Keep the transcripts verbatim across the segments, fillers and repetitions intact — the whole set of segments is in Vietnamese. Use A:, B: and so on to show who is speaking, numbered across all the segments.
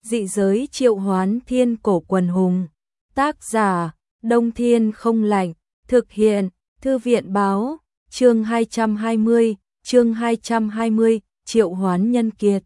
A: Dị giới triệu hoán thiên cổ quần hùng. Tác giả, Đông Thiên không lạnh. Thực hiện, Thư viện báo. Chương hai trăm hai mươi, chương hai trăm hai mươi, triệu hoán nhân kiệt.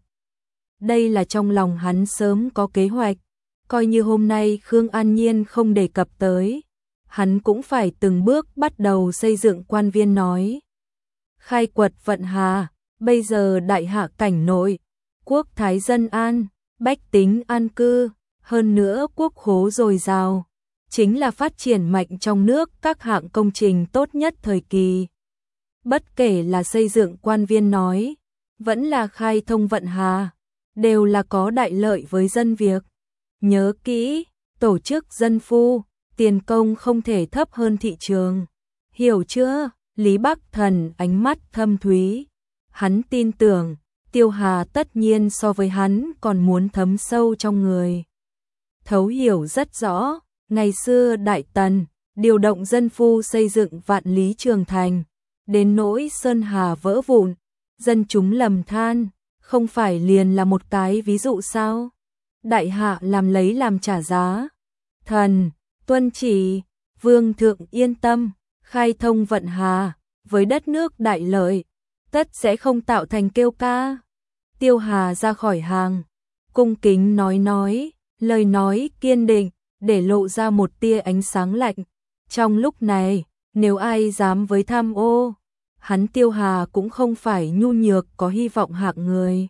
A: Đây là trong lòng hắn sớm có kế hoạch. Coi như hôm nay Khương An Nhiên không đề cập tới, hắn cũng phải từng bước bắt đầu xây dựng quan viên nói. Khai quật vận hà, bây giờ đại hạ cảnh nội, quốc thái dân an, bách tính an cư, hơn nữa quốc khố dồi dào, chính là phát triển mạnh trong nước các hạng công trình tốt nhất thời kỳ. Bất kể là xây dựng quan viên nói, vẫn là khai thông vận hà, đều là có đại lợi với dân việc. Nhớ kỹ, tổ chức dân phu, tiền công không thể thấp hơn thị trường. Hiểu chưa? Lý Bắc Thần ánh mắt thâm thúy. Hắn tin tưởng, Tiêu Hà tất nhiên so với hắn còn muốn thấm sâu trong người. Thấu hiểu rất rõ, ngày xưa Đại Tần, điều động dân phu xây dựng vạn lý trường thành, đến nỗi Sơn Hà vỡ vụn, dân chúng lầm than, không phải liền là một cái ví dụ sao? Đại hạ làm lấy làm trả giá. Thần, tuân chỉ, vương thượng yên tâm, khai thông vận hà, với đất nước đại lợi, tất sẽ không tạo thành kêu ca. Tiêu Hà ra khỏi hàng, cung kính nói nói, lời nói kiên định, để lộ ra một tia ánh sáng lạnh. Trong lúc này, nếu ai dám với tham ô, hắn Tiêu Hà cũng không phải nhu nhược có hy vọng hạng người.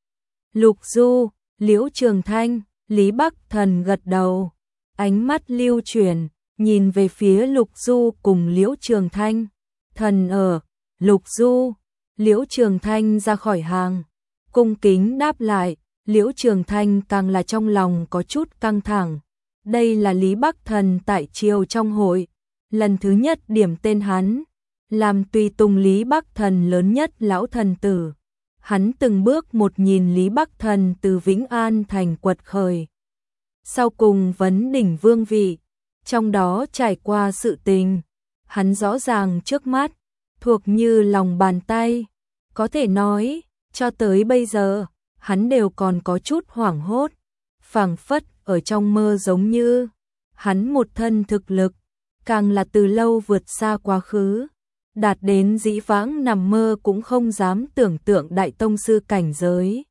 A: Lục Du, Liễu Trường Thanh, Lý Bắc Thần gật đầu, ánh mắt lưu chuyển, nhìn về phía Lục Du cùng Liễu Trường Thanh. Thần ở, Lục Du, Liễu Trường Thanh ra khỏi hàng, cung kính đáp lại. Liễu Trường Thanh càng là trong lòng có chút căng thẳng. Đây là Lý Bắc Thần tại triều trong hội, lần thứ nhất điểm tên hắn, làm tùy tùng Lý Bắc Thần lớn nhất lão thần tử. Hắn từng bước một nhìn Lý Bắc Thần từ Vĩnh An thành quật khởi, sau cùng vấn đỉnh vương vị, trong đó trải qua sự tình, hắn rõ ràng trước mắt, thuộc như lòng bàn tay. Có thể nói, cho tới bây giờ, hắn đều còn có chút hoảng hốt, phảng phất ở trong mơ, giống như hắn một thân thực lực, càng là từ lâu vượt xa quá khứ, đạt đến dĩ vãng nằm mơ cũng không dám tưởng tượng đại tông sư cảnh giới.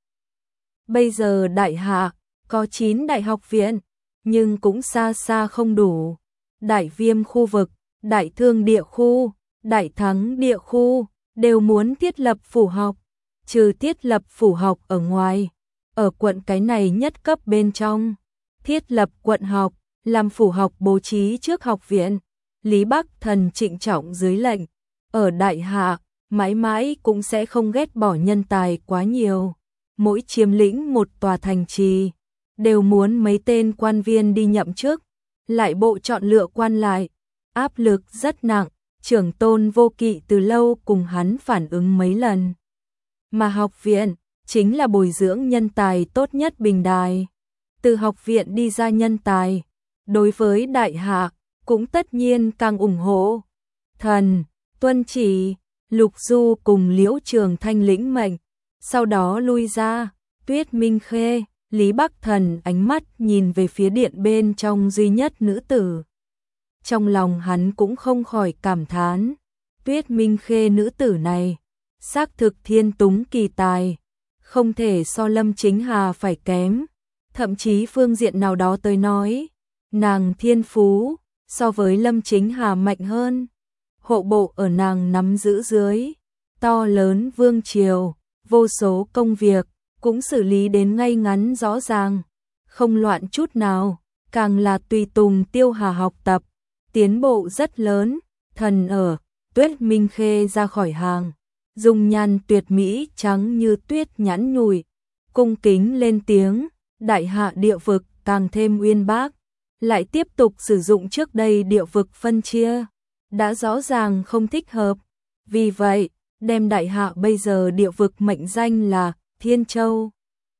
A: Bây giờ đại hạ có chín đại học viện, nhưng cũng xa xa không đủ. Đại Viêm khu vực, Đại Thương địa khu, Đại Thắng địa khu đều muốn thiết lập phủ học. Trừ thiết lập phủ học ở ngoài, ở quận cái này nhất cấp bên trong, thiết lập quận học, làm phủ học bố trí trước học viện. Lý Bắc Thần trịnh trọng dưới lệnh, ở đại hạ, mãi mãi cũng sẽ không ghét bỏ nhân tài quá nhiều. Mỗi chiếm lĩnh một tòa thành trì, đều muốn mấy tên quan viên đi nhậm chức, lại bộ chọn lựa quan lại. Áp lực rất nặng, Trưởng Tôn Vô Kỵ từ lâu cùng hắn phản ứng mấy lần. Mà học viện, chính là bồi dưỡng nhân tài tốt nhất bình đài. Từ học viện đi ra nhân tài, đối với đại hạ, cũng tất nhiên càng ủng hộ. Thần, tuân chỉ, Lục Du cùng Liễu Trường Thanh lĩnh mệnh, sau đó lui ra. Tuyết Minh Khê, Lý Bắc Thần ánh mắt nhìn về phía điện bên trong duy nhất nữ tử. Trong lòng hắn cũng không khỏi cảm thán, Tuyết Minh Khê nữ tử này, xác thực thiên túng kỳ tài, không thể so Lâm Chính Hà phải kém, thậm chí phương diện nào đó tới nói, nàng thiên phú so với Lâm Chính Hà mạnh hơn. Hộ bộ ở nàng nắm giữ dưới, to lớn vương triều, vô số công việc, cũng xử lý đến ngay ngắn rõ ràng, không loạn chút nào, càng là tùy tùng Tiêu Hà học tập, tiến bộ rất lớn. Thần ở, Tuyết Minh Khê ra khỏi hàng, dung nhan tuyệt mỹ trắng như tuyết nhẵn nhụi, cung kính lên tiếng. Đại hạ địa vực càng thêm uyên bác, lại tiếp tục sử dụng trước đây địa vực phân chia, đã rõ ràng không thích hợp. Vì vậy, đem đại hạ bây giờ địa vực mệnh danh là Thiên Châu.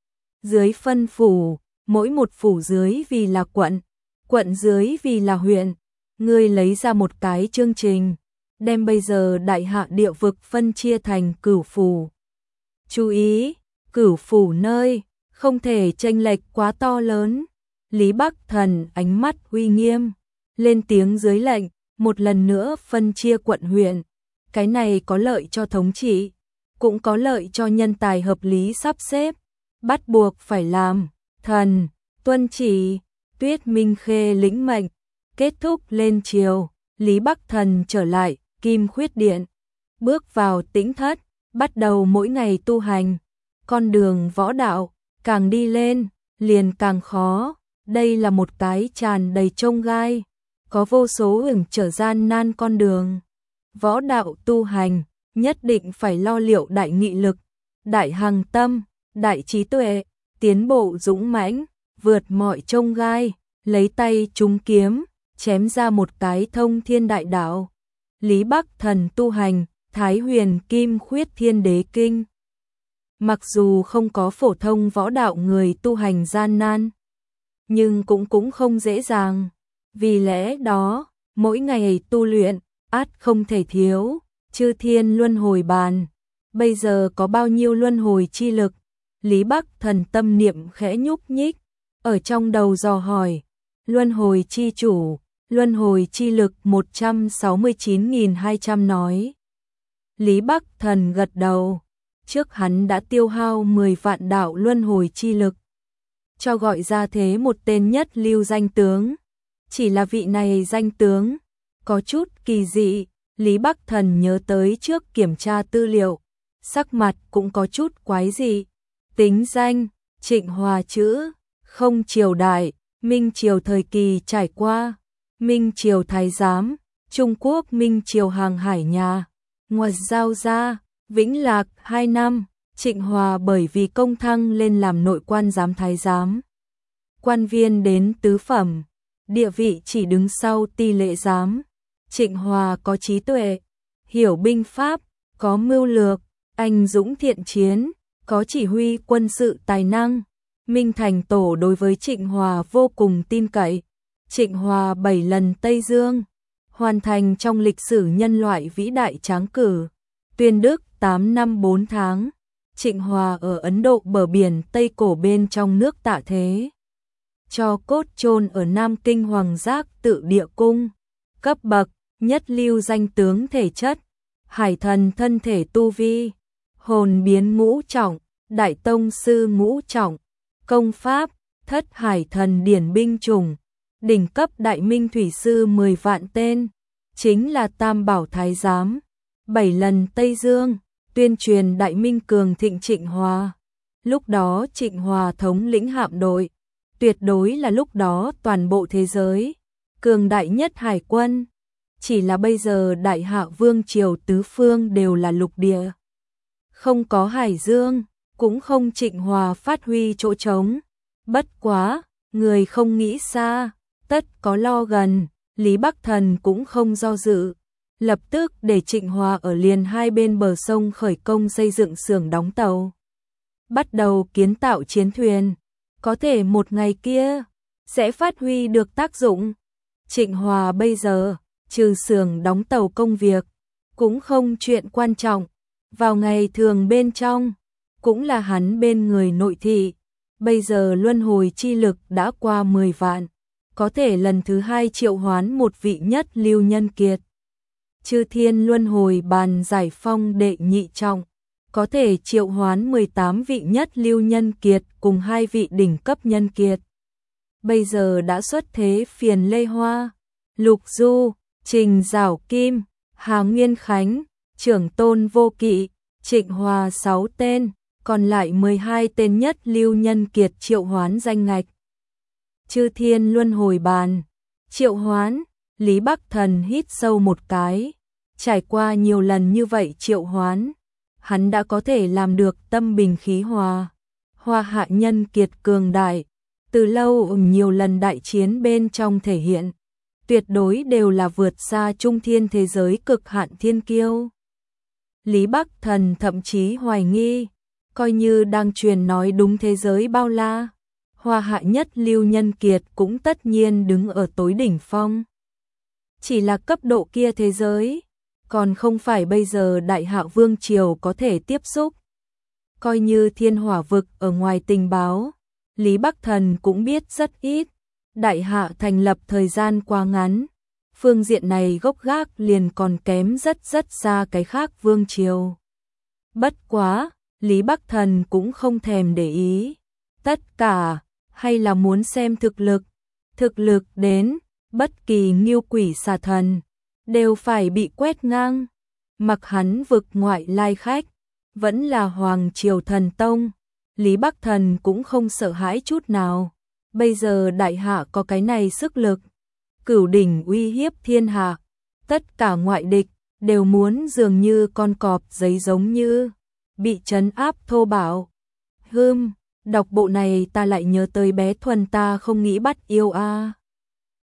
A: Dưới phân phủ, mỗi một phủ dưới vì là quận, quận dưới vì là huyện. Ngươi lấy ra một cái chương trình, đem bây giờ đại hạ địa vực phân chia thành cửu phủ. Chú ý, cửu phủ nơi không thể chênh lệch quá to lớn. Lý Bắc Thần ánh mắt uy nghiêm, lên tiếng dưới lệnh, một lần nữa phân chia quận huyện. Cái này có lợi cho thống trị, cũng có lợi cho nhân tài hợp lý sắp xếp. Bắt buộc phải làm, thần, tuân chỉ. Tuyết Minh Khê lĩnh mệnh, kết thúc lên triều. Lý Bắc Thần trở lại Kim Khuyết Điện, bước vào tĩnh thất, bắt đầu mỗi ngày tu hành. Con đường võ đạo, càng đi lên, liền càng khó. Đây là một cái tràn đầy chông gai, có vô số ửng trở gian nan con đường. Võ đạo tu hành, nhất định phải lo liệu đại nghị lực, đại hằng tâm, đại trí tuệ, tiến bộ dũng mãnh, vượt mọi chông gai, lấy tay trúng kiếm, chém ra một cái thông thiên đại đạo. Lý Bắc Thần tu hành, Thái Huyền Kim Khuyết Thiên Đế Kinh. Mặc dù không có phổ thông võ đạo người tu hành gian nan, nhưng cũng cũng không dễ dàng. Vì lẽ đó, mỗi ngày tu luyện, ắt không thể thiếu Chư Thiên Luân Hồi Bàn. Bây giờ có bao nhiêu luân hồi chi lực? Lý Bắc Thần tâm niệm khẽ nhúc nhích, ở trong đầu dò hỏi. Luân hồi chi chủ, luân hồi chi lực một trăm sáu mươi chín nghìn hai trăm nói. Lý Bắc Thần gật đầu, trước hắn đã tiêu hao mười vạn đạo luân hồi chi lực, cho gọi ra thế một tên nhất lưu danh tướng. Chỉ là vị này danh tướng, có chút kỳ dị. Lý Bắc Thần nhớ tới trước kiểm tra tư liệu, sắc mặt cũng có chút quái dị. Tính danh, Trịnh Hòa chữ, không triều đại, Minh Triều thời kỳ trải qua, Minh Triều Thái Giám, Trung Quốc Minh Triều Hàng Hải Nhà, ngoại giao gia, Vĩnh Lạc hai năm, Trịnh Hòa bởi vì công thăng lên làm nội quan giám thái giám. Quan viên đến tứ phẩm, địa vị chỉ đứng sau Ti lệ giám. Trịnh Hòa có trí tuệ, hiểu binh pháp, có mưu lược, anh dũng thiện chiến, có chỉ huy quân sự tài năng. Minh Thành Tổ đối với Trịnh Hòa vô cùng tin cậy. Trịnh Hòa bảy lần Tây Dương, hoàn thành trong lịch sử nhân loại vĩ đại tráng cử. Tuyên Đức tám năm bốn tháng, Trịnh Hòa ở Ấn Độ bờ biển Tây Cổ bên trong nước tạ thế. Cho cốt chôn ở Nam Kinh Hoàng Giác Tự Địa Cung. Cấp bậc, nhất lưu danh tướng thể chất, hải thần thân thể tu vi, hồn biến ngũ trọng, đại tông sư ngũ trọng, công pháp, thất hải thần điển binh chủng, đỉnh cấp đại minh thủy sư mười vạn tên, chính là Tam Bảo Thái Giám, bảy lần Tây Dương, tuyên truyền đại minh cường thịnh Trịnh Hòa. Lúc đó Trịnh Hòa thống lĩnh hạm đội, tuyệt đối là lúc đó toàn bộ thế giới cường đại nhất hải quân. Chỉ là bây giờ Đại Hạ Vương triều tứ phương đều là lục địa, không có hải dương, cũng không Trịnh Hòa phát huy chỗ trống. Bất quá, người không nghĩ xa, tất có lo gần. Lý Bắc Thần cũng không do dự, lập tức để Trịnh Hòa ở liền hai bên bờ sông khởi công xây dựng xưởng đóng tàu, bắt đầu kiến tạo chiến thuyền. Có thể một ngày kia sẽ phát huy được tác dụng. Trịnh Hòa bây giờ trừ xưởng đóng tàu công việc cũng không chuyện quan trọng, vào ngày thường bên trong cũng là hắn bên người nội thị. Bây giờ luân hồi chi lực đã qua mười vạn, có thể lần thứ hai triệu hoán một vị nhất lưu nhân kiệt. Chư Thiên Luân Hồi Bàn giải phong đệ nhị trọng, có thể triệu hoán mười tám vị nhất lưu nhân kiệt cùng hai vị đỉnh cấp nhân kiệt. Bây giờ đã xuất thế Phiền Lê Hoa, Lục Du, Trình Giảo Kim, Hà Nguyên Khánh, Trưởng Tôn Vô Kỵ, Trịnh Hòa sáu tên, còn lại mười hai tên nhất lưu nhân kiệt triệu hoán danh ngạch. Chư Thiên Luân Hồi Bàn, triệu hoán. Lý Bắc Thần hít sâu một cái, trải qua nhiều lần như vậy triệu hoán, hắn đã có thể làm được tâm bình khí hòa, hòa hạ nhân kiệt cường đại, từ lâu nhiều lần đại chiến bên trong thể hiện, tuyệt đối đều là vượt xa trung thiên thế giới cực hạn thiên kiêu. Lý Bắc Thần thậm chí hoài nghi, coi như đang truyền nói đúng thế giới bao la, hòa hạ nhất lưu nhân kiệt cũng tất nhiên đứng ở tối đỉnh phong. Chỉ là cấp độ kia thế giới, còn không phải bây giờ Đại Hạ Vương triều có thể tiếp xúc. coi như thiên hỏa vực ở ngoài tình báo, Lý Bắc Thần cũng biết rất ít. Đại hạ thành lập thời gian quá ngắn, phương diện này gốc gác liền còn kém rất rất xa cái khác vương triều. Bất quá, Lý Bắc Thần cũng không thèm để ý. Tất cả, hay là muốn xem thực lực. Thực lực đến, bất kỳ nghiêu quỷ xà thần, đều phải bị quét ngang. Mặc hắn vực ngoại lai khách, vẫn là Hoàng Triều Thần Tông, Lý Bắc Thần cũng không sợ hãi chút nào. Bây giờ đại hạ có cái này sức lực, cửu đỉnh uy hiếp thiên hạ, tất cả ngoại địch đều muốn dường như con cọp giấy giống như bị trấn áp thô bạo. Hừm, đọc bộ này ta lại nhớ tới bé Thuần ta không nghĩ bắt yêu a.